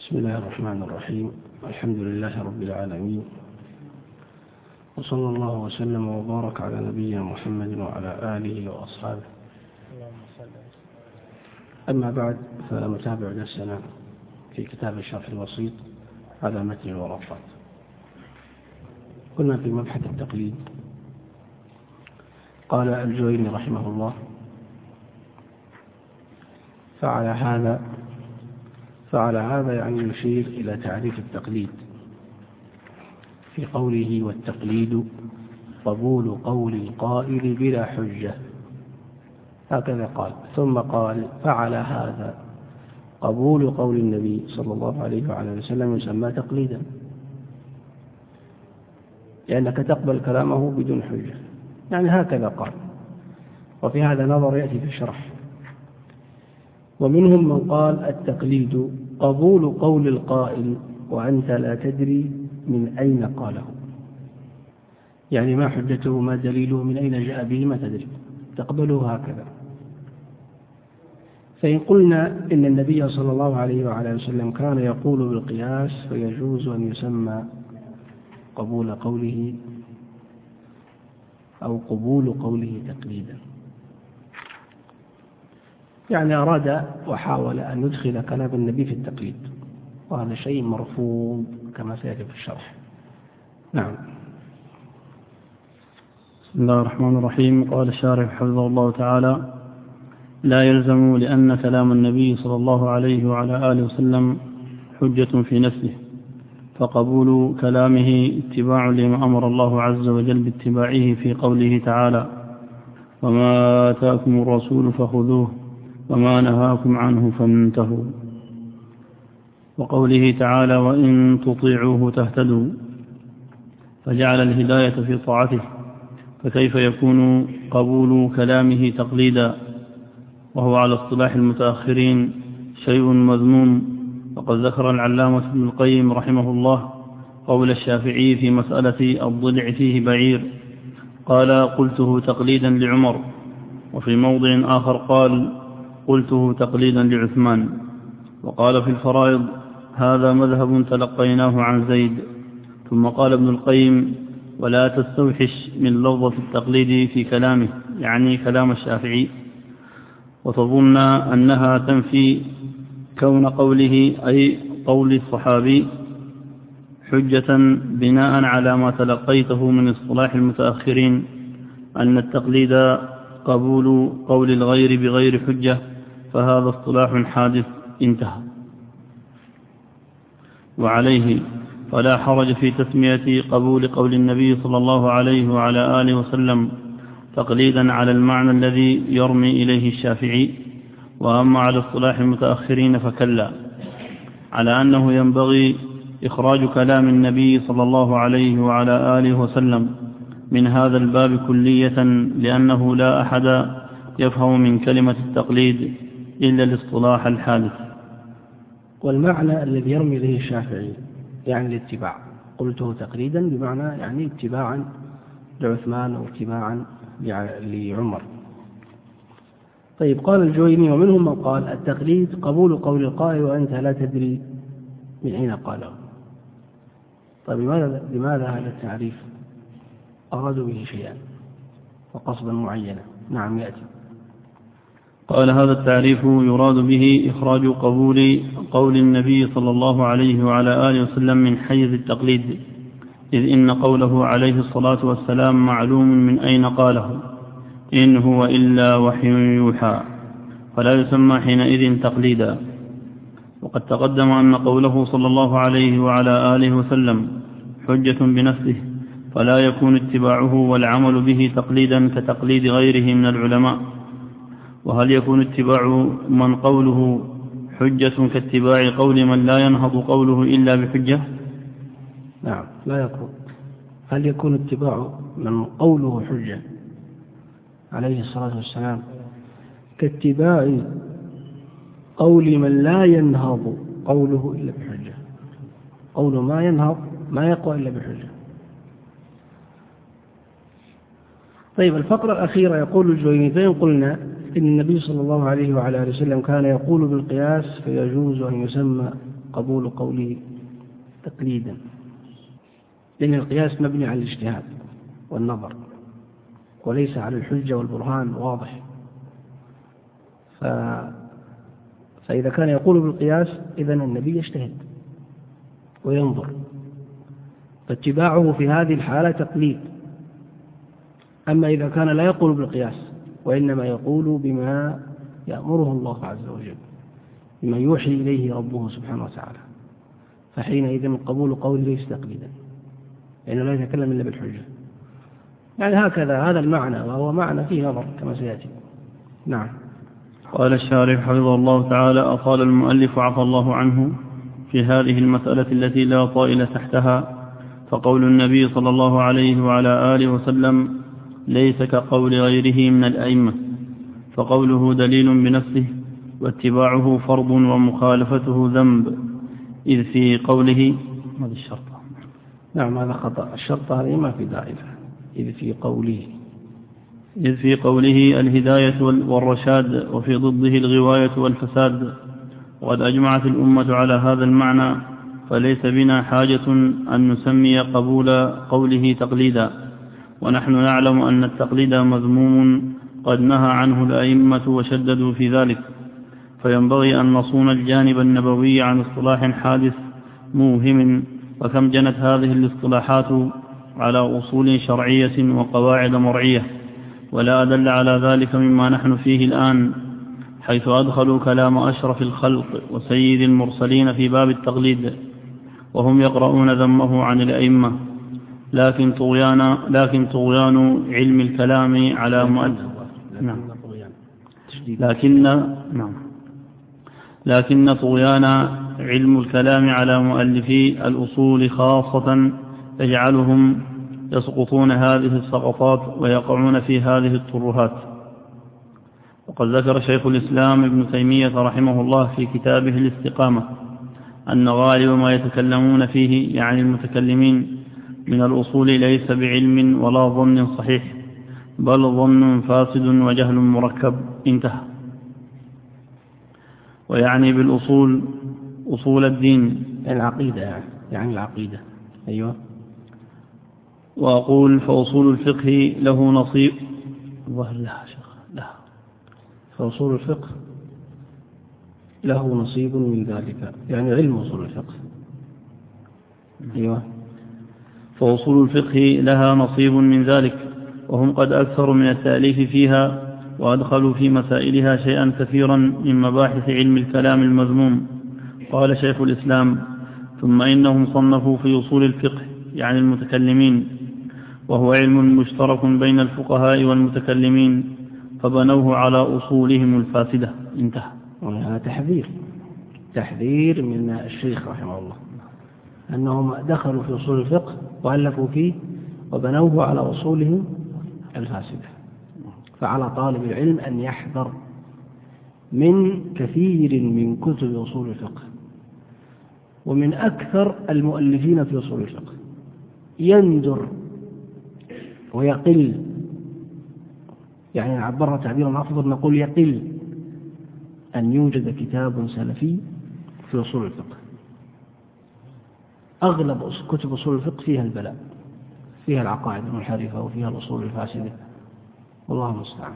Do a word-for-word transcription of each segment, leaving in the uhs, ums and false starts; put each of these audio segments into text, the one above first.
بسم الله الرحمن الرحيم. الحمد لله رب العالمين، وصلى الله وسلم وبارك على نبينا محمد وعلى آله وأصحابه. أما بعد، فنتابع درسنا في كتاب الشرح الوسيط على متن الورقات. كنا في مبحث التقليد. قال الجويني رحمه الله: فعلى هذا فعلى هذا يعني يشير إلى تعريف التقليد في قوله: والتقليد قبول قول القائل بلا حجة. هكذا قال. ثم قال: فعلى هذا قبول قول النبي صلى الله عليه وعلى وسلم يسمى تقليدا، لأنك تقبل كلامه بدون حجة، يعني هكذا قال. وفي هذا نظر يأتي في الشرح. ومنهم من قال: التقليد قبول قول القائل وأنت لا تدري من أين قاله، يعني ما حجته، ما دليله، من أين جاء به، ما تدري، تقبله هكذا. فإن قلنا إن النبي صلى الله عليه وعلى وسلم كان يقول بالقياس، فيجوز أن يسمى قبول قوله أو قبول قوله تقليدا، يعني أراد وحاول أن يدخل كلام النبي في التقليد، وهذا شيء مرفوض كما سيأتي في الشرح. نعم. بسم الله الرحمن الرحيم. قال الشارح حفظه الله تعالى: لا يلزم لأن كلام النبي صلى الله عليه وعلى آله وسلم حجة في نفسه، فقبول كلامه اتباع لما أمر الله عز وجل باتباعه في قوله تعالى: وما آتاكم الرسول فخذوه وما نهاكم عنه فانتهوا، وقوله تعالى: وإن تطيعوه تهتدوا، فجعل الهداية في طاعته، فكيف يكون قبول كلامه تقليدا وهو على اصطلاح المتأخرين شيء مذموم؟ وقد ذكر العلامة ابن القيم رحمه الله قول الشافعي في مسألة الضلع فيه بعير، قال: قلته تقليدا لعمر. وفي موضع آخر قال: قلته تقليدا لعثمان. وقال في الفرائض: هذا مذهب تلقيناه عن زيد. ثم قال ابن القيم: ولا تستوحش من لفظة التقليد في كلامه، يعني كلام الشافعي، وتظن أنها تنفي كون قوله أي قول الصحابي حجة بناء على ما تلقيته من اصطلاح المتأخرين أن التقليد قبول قول الغير بغير حجة، فهذا اصطلاح حادث. انتهى. وعليه فلا حرج في تسمية قبول قول النبي صلى الله عليه وعلى آله وسلم تقليدا على المعنى الذي يرمي إليه الشافعي. وأما على اصطلاح المتأخرين فكلا، على أنه ينبغي إخراج كلام النبي صلى الله عليه وعلى آله وسلم من هذا الباب كلية، لأنه لا أحد يفهم من كلمة التقليد إلا الاصطلاح الحادث. والمعنى الذي يرمي إليه الشافعي يعني الاتباع. قلته تقليدا بمعنى يعني اتباعا لعثمان أو اتباعا لعمر. طيب، قال الجويني: ومنهم من قال: التقليد قبول قول القائل وأنت لا تدري من أين قاله. طيب، لماذا, لماذا هذا التعريف؟ أرادوا به شيئا وقصدا معينا. نعم، يأتي. قال: هذا التعريف يراد به إخراج قبول قول النبي صلى الله عليه وعلى آله وسلم من حيز التقليد، إذ إن قوله عليه الصلاة والسلام معلوم من أين قاله، إن هو إلا وحي يوحى، فلا يسمى حينئذ تقليدا. وقد تقدم أن قوله صلى الله عليه وعلى آله وسلم حجة بنفسه، فلا يكون اتباعه والعمل به تقليدا كتقليد غيره من العلماء. وهل يكون اتباع من قوله حجة كاتباع قول من لا ينهض قوله إلا بحجة؟ نعم، لا يكون. هل يكون اتباع من قوله حجة عليه الصلاة والسلام كاتباع قول من لا ينهض قوله إلا بحجة؟ قول ما ينهض ما يقوى إلا بحجة. طيب، الفقرة الأخيرة يقول الجويني: فإن قلنا إن النبي صلى الله عليه وعلى آله وسلم كان يقول بالقياس، فيجوز أن يسمى قبول قوله تقليدا، لأن القياس مبني على الاجتهاد والنظر وليس على الحجة والبرهان واضح. ف... فإذا كان يقول بالقياس إذن النبي يجتهد وينظر، فاتباعه في هذه الحالة تقليد. أما إذا كان لا يقول بالقياس وإنما يقول بما يأمره الله عز وجل، بما يوحي إليه ربه سبحانه وتعالى، فحينئذ قبول قوله ليس تقليدا، لأنه لا يتكلم إلا بالحجة. يعني هكذا هذا المعنى، وهو معنى فيه نظر كما سيأتي. نعم. قال الشارح حفظه الله تعالى: أطال المؤلف عفى الله عنه في هذه المسألة التي لا طائل تحتها، فقول النبي صلى الله عليه وعلى آله وسلم ليس كقول غيره من الأئمة، فقوله دليل بنفسه، واتباعه فرض ومخالفته ذنب، إذ في قوله هذا الشرطة. نعم هذا خطأ، الشرطة هذه ما في داعي، إذ في قوله إذ في قوله الهداية والرشاد، وفي ضده الغواية والفساد، وقد أجمعت الأمة على هذا المعنى، فليس بنا حاجة أن نسمي قبول قوله تقليدا، ونحن نعلم أن التقليد مذموم قد نهى عنه الأئمة وشددوا في ذلك، فينبغي أن نصون الجانب النبوي عن اصطلاح حادث موهم، وكم جنت هذه الاصطلاحات على أصول شرعية وقواعد مرعية، ولا أدل على ذلك مما نحن فيه الآن، حيث أدخلوا كلام أشرف الخلق وسيد المرسلين في باب التقليد، وهم يقرؤون ذمه عن الأئمة، لكن طغيان لكن طغيان علم الكلام على مؤلف نعم لكن نعم لكن طغيان علم الكلام على مؤلفي الأصول خاصة يجعلهم يسقطون هذه السقطات ويقعون في هذه الترهات. وقد ذكر شيخ الإسلام ابن تيمية رحمه الله في كتابه الاستقامة أن غالب ما يتكلمون فيه يعني المتكلمين من الأصول ليس بعلم ولا ظن صحيح، بل ظن فاسد وجهل مركب. انتهى. ويعني بالأصول أصول الدين العقيدة، يعني, يعني العقيدة. أيوة. وأقول فأصول الفقه له نصيب لا شيخ لا فأصول الفقه له نصيب من ذلك، يعني علم أصول الفقه. أيوة. فأصول الفقه لها نصيب من ذلك، وهم قد أكثروا من التأليف فيها، وأدخلوا في مسائلها شيئا كثيرا من مباحث علم الكلام المذموم. قال شيخ الإسلام: ثم إنهم صنفوا في أصول الفقه يعني المتكلمين، وهو علم مشترك بين الفقهاء والمتكلمين، فبنوه على أصولهم الفاسدة. انتهى. وهذا تحذير تحذير من الشيخ رحمه الله أنهم دخلوا في أصول الفقه وألفوا فيه وبنوه على أصولهم الفاسدة. فعلى طالب العلم أن يحذر من كثير من كتب أصول الفقه، ومن أكثر المؤلفين في أصول الفقه يندر ويقل، يعني عبرنا تعبيرا أفضل نقول يقل أن يوجد كتاب سلفي في أصول الفقه. أغلب كتب أصول الفقه فيها البلاء، فيها العقائد المنحرفة وفيها الأصول الفاسدة، والله المستعان.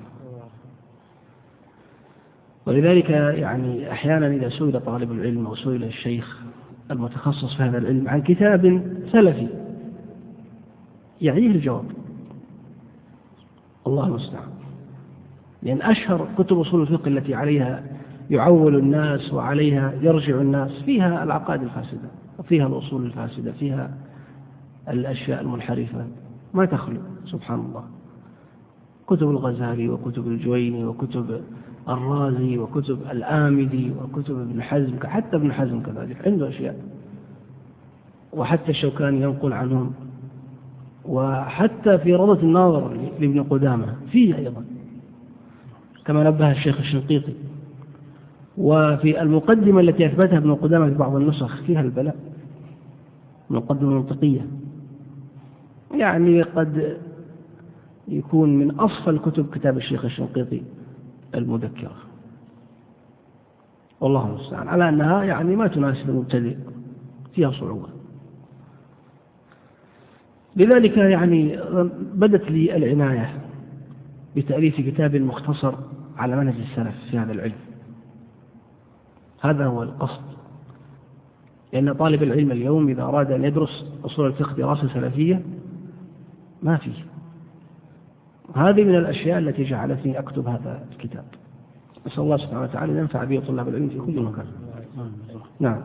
ولذلك يعني أحيانا إذا سئل طالب العلم أو سئل الشيخ المتخصص في هذا العلم عن كتاب سلفي يعيه الجواب، الله المستعان. لأن أشهر كتب أصول الفقه التي عليها يعول الناس وعليها يرجع الناس فيها العقائد الفاسدة، وفيها الأصول الفاسدة، فيها الأشياء المنحرفة ما تخلو، سبحان الله. كتب الغزالي وكتب الجويني وكتب الرازي وكتب الآمدي وكتب ابن حزم، حتى ابن حزم كذلك عنده أشياء، وحتى الشوكاني ينقل عنهم، وحتى في روضة الناظر لابن قدامة فيه أيضا كما نبه الشيخ الشنقيطي. وفي المقدمة التي أثبتها ابن قدامة في بعض النسخ فيها البلاء، مقدمة منطقية، يعني قد يكون من أصفى الكتب كتاب الشيخ الشنقيطي المذكرة. والله المستعان، على أنها يعني ما تناسب المبتدئ، فيها صعوبة. لذلك يعني بدت لي العناية بتأليف كتاب مختصر على منهج السلف في هذا العلم. هذا هو القصد، لأن طالب العلم اليوم إذا أراد أن يدرس أصول الفقه دراسة سلفية ما فيه. هذه من الأشياء التي جعلتني أكتب هذا الكتاب. نسأل الله سبحانه وتعالى أن ينفع به طلاب العلم في كل مكان. نعم.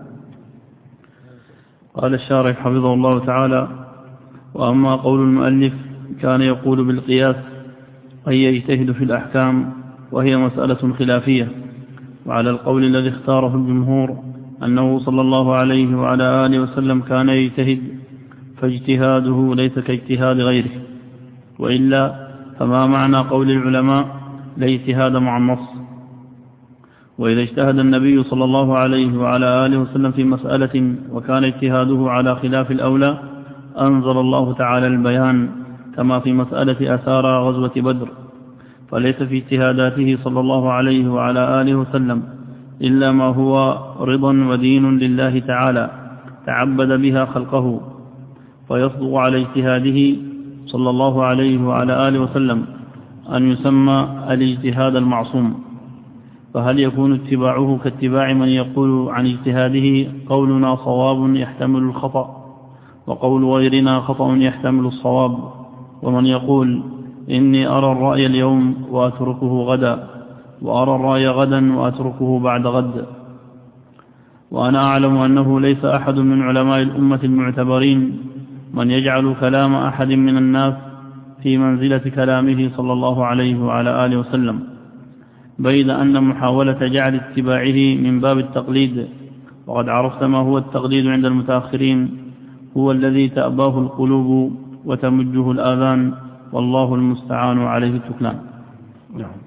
قال الشارح حفظه الله تعالى: وأما قول المؤلف كان يقول بالقياس أي يجتهد في الأحكام، وهي مسألة خلافية، وعلى القول الذي اختاره الجمهور أنه صلى الله عليه وعلى آله وسلم كان يجتهد، فاجتهاده ليس كاجتهاد غيره، وإلا فما معنى قول العلماء لا اجتهاد مع النص؟ وإذا اجتهد النبي صلى الله عليه وعلى آله وسلم في مسألة وكان اجتهاده على خلاف الأولى أنزل الله تعالى البيان، كما في مسألة أسارى غزوة بدر، فليس في اجتهاداته صلى الله عليه وعلى آله وسلم إلا ما هو رضا ودين لله تعالى تعبد بها خلقه، فيصدق على اجتهاده صلى الله عليه وعلى آله وسلم أن يسمى الاجتهاد المعصوم. فهل يكون اتباعه كاتباع من يقول عن اجتهاده قولنا صواب يحتمل الخطأ، وقول غيرنا خطأ يحتمل الصواب، ومن يقول إني أرى الرأي اليوم وأتركه غدا، وأرى الرأي غدا وأتركه بعد غد؟ وأنا أعلم أنه ليس أحد من علماء الأمة المعتبرين من يجعل كلام أحد من الناس في منزلة كلامه صلى الله عليه وعلى آله وسلم، بيد أن محاولة جعل اتباعه من باب التقليد، وقد عرفت ما هو التقليد عند المتأخرين، هو الذي تأباه القلوب وتمجه الآذان، والله المستعان عليه التكلان. نعم.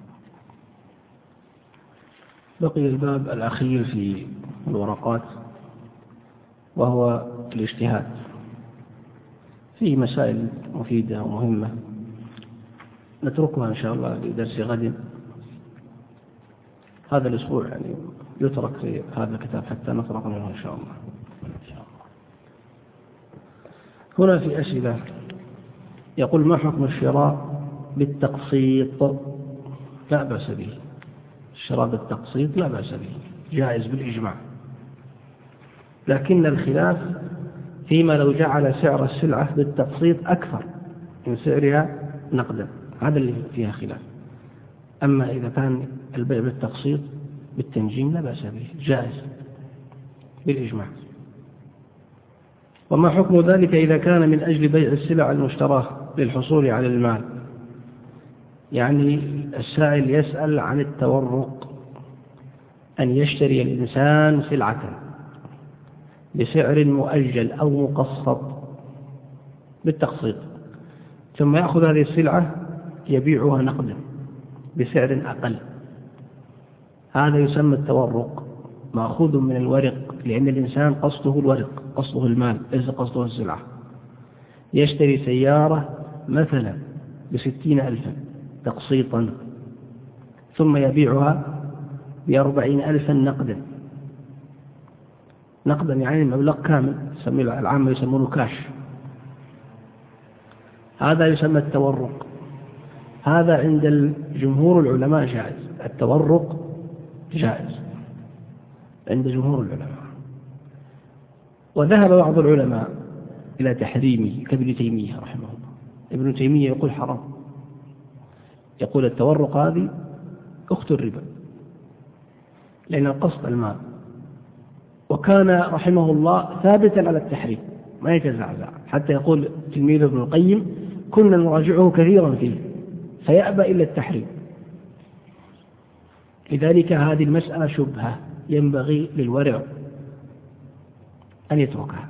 بقي الباب الأخير في الورقات وهو الاجتهاد، فيه مسائل مفيدة ومهمة نتركها إن شاء الله لدرس غد. هذا الأسبوع يعني يترك في هذا الكتاب حتى نفرغ منه إن شاء الله. هنا في أسئلة يقول: ما حكم الشراء بالتقسيط؟ لا بأس به، الشراء بالتقسيط لا بأس به، جائز بالإجماع، لكن الخلاف فيما لو جعل سعر السلعة بالتقسيط أكثر من سعرها نقدا، هذا اللي فيها خلاف. أما إذا كان البيع بالتقسيط بالتنجيم لا بأس به، جائز بالإجماع. وما حكم ذلك إذا كان من أجل بيع السلع المشتراه للحصول على المال؟ يعني السائل يسأل عن التورق، أن يشتري الإنسان سلعة بسعر مؤجل أو مقسط بالتقسيط، ثم يأخذ هذه السلعة يبيعها نقدا بسعر أقل، هذا يسمى التورق، مأخوذ من الورق، لأن الإنسان قصده الورق، قصده المال، ليس قصده السلعة. يشتري سيارة مثلا بستين ألفا تقسيطا، ثم يبيعها بأربعين ألفا نقدا، نقدا يعني مبلغ كامل، العامة يسمونه كاش، هذا يسمى التورق. هذا عند جمهور العلماء جائز، التورق جائز عند جمهور العلماء. وذهب بعض العلماء إلى تحريمه كابن تيمية رحمه الله. ابن تيمية يقول حرام، يقول التورق هذه أخت الربا، لأن القصد المال. وكان رحمه الله ثابتا على التحريم ما يتزعزع، حتى يقول تلميذ ابن القيم: كنا نراجعه كثيرا فيه فيأبى إلا التحريم. لذلك هذه المسألة شبهة ينبغي للورع أن يتركها،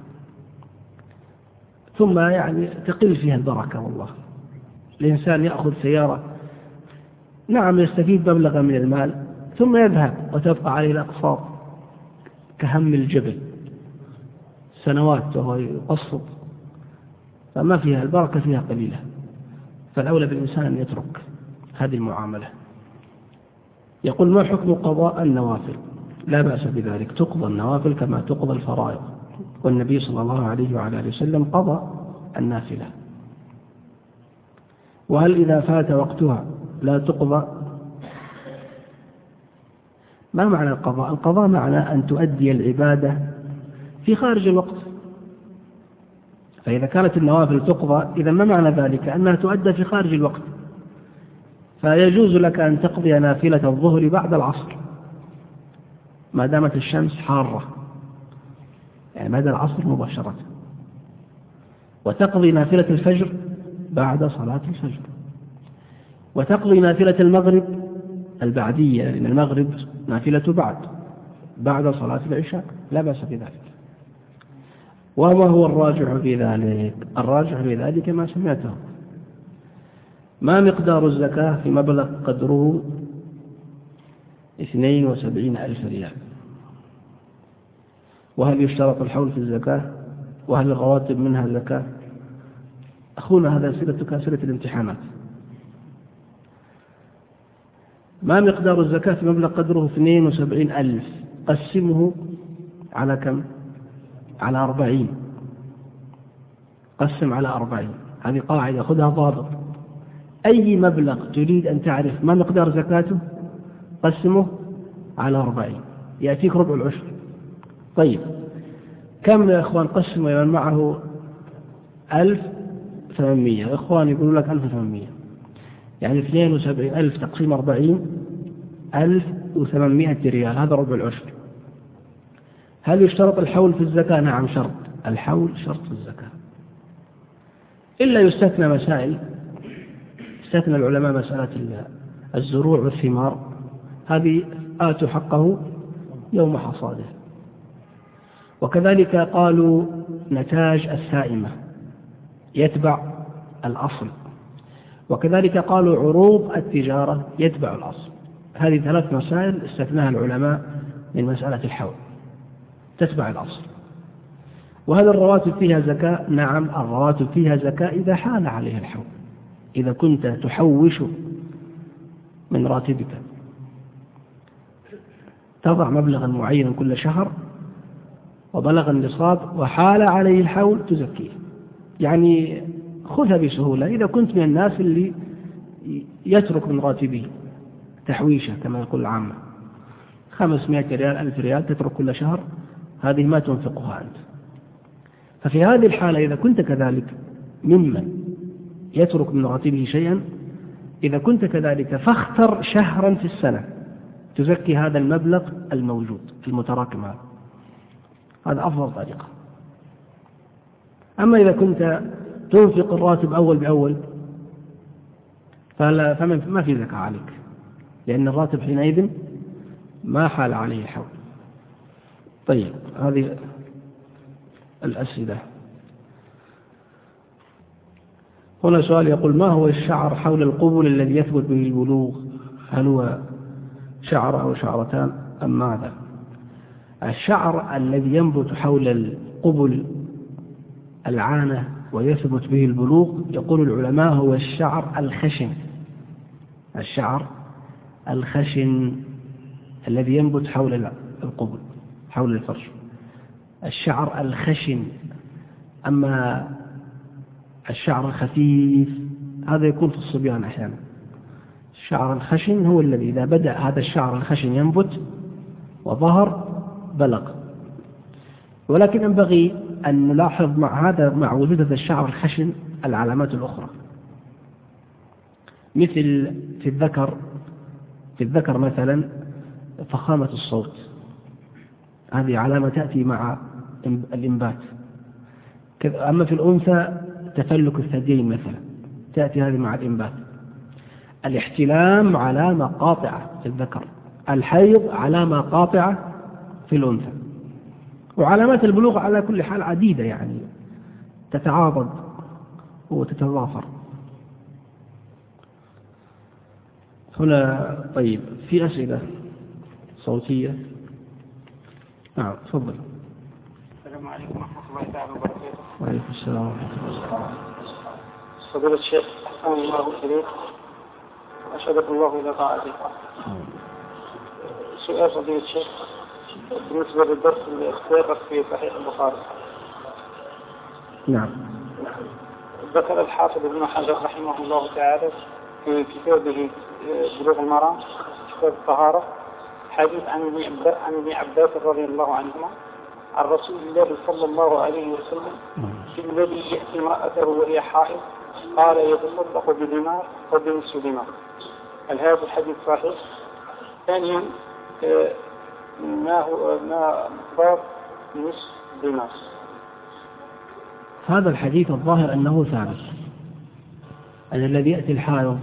ثم يعني تقل فيها البركة. والله الإنسان يأخذ سيارة نعم يستفيد مبلغا من المال، ثم يذهب وتبقى عليه الأقساط كهم الجبل سنوات وهو يقسط، فما فيها البركة، فيها قليلة. فالأولى بالإنسان أن يترك هذه المعاملة. يقول: ما حكم قضاء النوافل؟ لا بأس بذلك، تقضى النوافل كما تقضى الفرائض، والنبي صلى الله عليه وعلى آله وسلم قضى النافلة. وهل إذا فات وقتها لا تقضى؟ ما معنى القضاء؟ القضاء معنى أن تؤدي العبادة في خارج الوقت. فإذا كانت النوافل تقضى، إذا ما معنى ذلك؟ أنها تؤدى في خارج الوقت. فيجوز لك أن تقضي نافلة الظهر بعد العصر ما دامت الشمس حارة، يعني بعد العصر مباشرة، وتقضي نافلة الفجر بعد صلاة الفجر، وتقضي نافلة المغرب البعدية، لأن المغرب نافلة بعد بعد صلاة العشاء، لا بأس بذلك. وما هو الراجح في ذلك؟ الراجح في ذلك ما سمعته. ما مقدار الزكاة في مبلغ قدره اثنين وسبعين ألف ريال؟ وهل يشترط الحول في الزكاة؟ وهل الرواتب منها زكاة؟ أخونا هذا أسئلة كأسئلة الامتحانات. ما مقدار الزكاة في مبلغ قدره اثنين وسبعين ألف؟ قسمه على كم؟ على أربعين. قسم على أربعين، هذه قاعدة خذها ضابط. أي مبلغ تريد أن تعرف ما مقدار زكاته قسمه على أربعين، يأتيك ربع العشر. طيب كم يا إخوان؟ قسموا من معه ألف ثمانمية، إخوان يقولوا لك ألف ثمانمية، يعني اثنين وسبعين ألف تقسيم أربعين، ألف وثمانمائة ريال، هذا ربع العشر. هل يشترط الحول في الزكاة؟ نعم شرط، الحول شرط في الزكاة، إلا يستثنى مسائل. استثنى العلماء مسألة الزروع والثمار، هذه آتوا حقه يوم حصاده. وكذلك قالوا نتاج السائمة يتبع الأصل، وكذلك قالوا عروض التجارة يتبع الأصل. هذه ثلاث مسائل استثناها العلماء من مسألة الحول، تتبع الأصل. وهل الرواتب فيها زكاة؟ نعم الرواتب فيها زكاة إذا حال عليها الحول. إذا كنت تحوش من راتبك تضع مبلغا معينا كل شهر وبلغ النصاب وحال عليه الحول تزكيه، يعني خذها بسهولة. إذا كنت من الناس اللي يترك من راتبه تحويشه كما يقول العامة، خمسمائة ريال ألف ريال تترك كل شهر، هذه ما تنفقها أنت. ففي هذه الحالة إذا كنت كذلك ممن يترك من راتبه شيئا، إذا كنت كذلك فاختر شهرا في السنة تزكي هذا المبلغ الموجود المتراكم، هذا هذا أفضل طريقة. أما إذا كنت تنفق الراتب أول بأول فلا فما ما في زكاة عليك، لأن الراتب حينئذ ما حال عليه الحول. طيب هذه الأسئلة. هنا سؤال يقول: ما هو الشعر حول القبل الذي يثبت به البلوغ؟ هل هو شعر أو شعرتان أم ماذا؟ الشعر الذي ينبت حول القبل العانة ويثبت به البلوغ يقول العلماء هو الشعر الخشن، الشعر الخشن الذي ينبت حول القبل حول الفرج، الشعر الخشن. أما الشعر الخفيف هذا يكون في الصبيان أحيانا. الشعر الخشن هو الذي إذا بدأ هذا الشعر الخشن ينبت وظهر بلغ. ولكن ينبغي أن نلاحظ مع هذا مع وجود هذا الشعر الخشن العلامات الأخرى، مثل في الذكر في الذكر مثلا فخامة الصوت، هذه علامة تأتي مع الإنبات. أما في الأنثى تفلك الثديين مثلا تأتي هذه مع الإنبات. الاحتلام علامة قاطعة في الذكر، الحيض علامة قاطعة في الأنثى. وعلامات البلوغ على كل حال عديدة، يعني تتعاضد وتتضافر. هنا طيب في أسئلة صوتية. نعم تفضل. السلام عليكم ورحمة الله تعالى وبركاته. وعليكم السلام ورحمة الله وبركاته. فضيلة الشيخ أحسن الله إليك وأشهدك الله إلى طاعته. سؤال فضيلة الشيخ: بالنسبة للدرس السابق في صحيح البخاري. نعم. ذكر الحافظ ابن حجر رحمه الله تعالى في كتابه بلوغ المرام كتاب الطهارة حديث عن ابن عباس رضي الله عنهما عن رسول الله صلى الله عليه وسلم في الذي يأتي امرأته وهي حائض قال يتصدق بدينار وبنصف دينار. هل هذا الحديث صحيح؟ ثانيا ما هو ما مقدار نصف دينار؟ هذا الحديث الظاهر أنه ثابت، أن الذي يأتي الحائض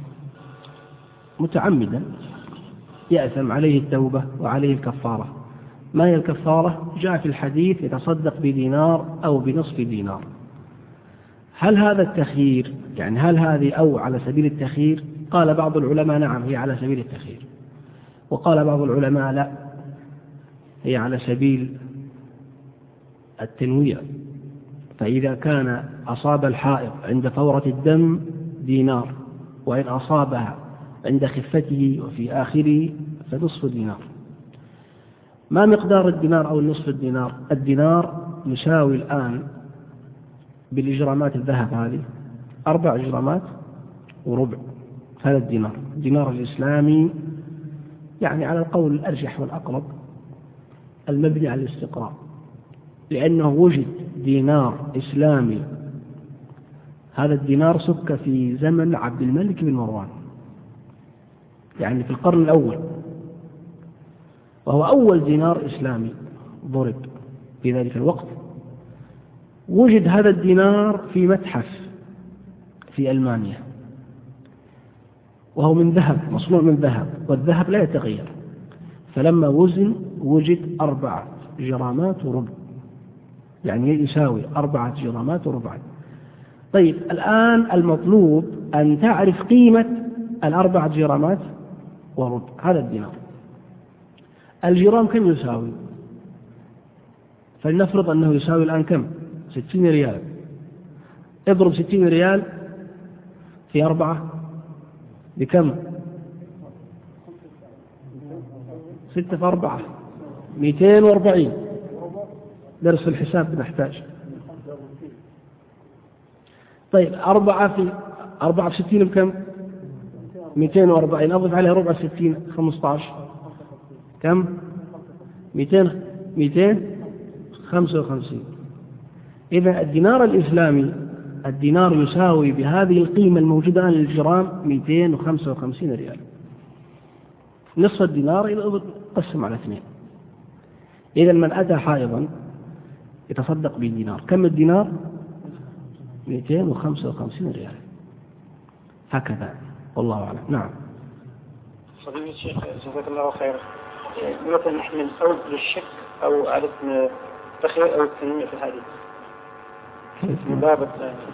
متعمدا يأثم عليه التوبة وعليه الكفارة. ما هي الكفارة؟ جاء في الحديث يتصدق بدينار أو بنصف دينار. هل هذا التخيير يعني هل هذه أو على سبيل التخيير؟ قال بعض العلماء نعم هي على سبيل التخيير، وقال بعض العلماء لا هي على سبيل التنويع. فإذا كان أصاب الحائض عند فورة الدم دينار، وإن أصابها عند خفته وفي آخره فنصف دينار. ما مقدار الدينار أو النصف الدينار؟ الدينار يساوي الآن بالإجرامات الذهب هذه أربع إجرامات وربع. هذا الدينار الدينار الإسلامي يعني على القول الأرجح والأقرب المبني على الاستقراء، لأنه وجد دينار إسلامي. هذا الدينار سك في زمن عبد الملك بن مروان، يعني في القرن الأول، وهو أول دينار إسلامي ضرب في ذلك الوقت. وجد هذا الدينار في متحف في ألمانيا، وهو من ذهب مصنوع من ذهب، والذهب لا يتغير. فلما وزن وجد أربعة جرامات وربع، يعني يساوي أربعة جرامات وربع. طيب الآن المطلوب أن تعرف قيمة الأربعة جرامات وربع هذا الدينار. الجرام كم يساوي؟ فلنفرض أنه يساوي الآن كم؟ ستين ريال. اضرب ستين ريال في أربعة بكم؟ ستة في أربعة مئتين وأربعين. درس الحساب نحتاج. طيب أربعة في أربعة في ستين بكم؟ مئتين وأربعين. أضف عليها ربع ستين خمسة عشر كم؟ مئتين مئتين خمسة وخمسين. إذا الدينار الإسلامي الدينار يساوي بهذه القيمة الموجودة الآن للجرام مئتين وخمسة وخمسين ريال. نصف الدينار قسم على اثنين. إذا من أتى حائضا يتصدق بالدينار. كم الدينار؟ مئتين وخمسة وخمسين ريال. هكذا والله أعلم. نعم. فضيلة الشيخ جزاك الله خيرا. متى نحمل أو للشك أو على التخيير أو التنويع في الحديث؟ ضابط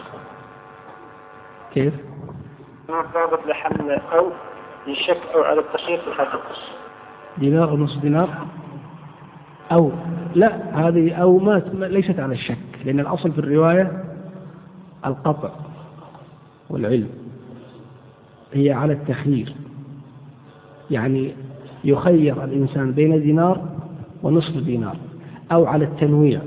كيف؟ ما ضابط لحمل أو للشك أو على التخيير في الحديث؟ دينار ونصف دينار أو لا، هذه أو ما ليست على الشك، لأن الأصل في الرواية القطع والعلم. هي على التخيير، يعني يخير الإنسان بين دينار ونصف دينار، أو على التنويع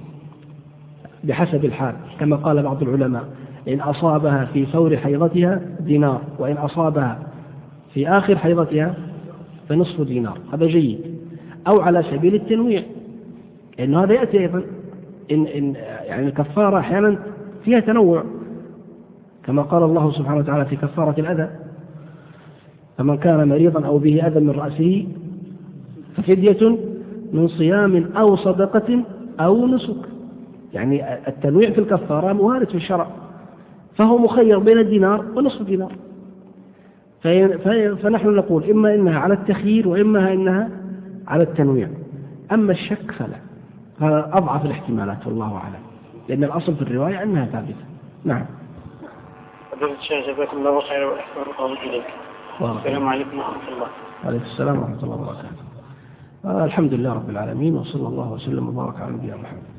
بحسب الحال، كما قال بعض العلماء إن أصابها في فور حيضتها دينار، وإن أصابها في آخر حيضتها فنصف دينار. هذا جيد. أو على سبيل التنويع، إنه هذا يأتي أيضا إن إن يعني الكفارة أحيانا فيها تنوع، كما قال الله سبحانه وتعالى في كفارة الأذى فمن كان مريضا أو به أذى من رأسه ففدية من صيام أو صدقة أو نسك. يعني التنويع في الكفارة موارد في الشرع، فهو مخير بين الدينار ونصف دينار. فنحن نقول إما إنها على التخيير وإما إنها على التنويع. أما الشك فلا، هذا أضعف الاحتمالات والله أعلم، لأن الأصل في الرواية أنها ثابتة. نعم. فضيلة الشيخ جزاكم الله خيرا وأحسن الله إليك. السلام عليكم ورحمة الله. وعليكم السلام ورحمة الله وبركاته. الحمد لله رب العالمين، وصلى الله وسلم وبارك على نبينا محمد.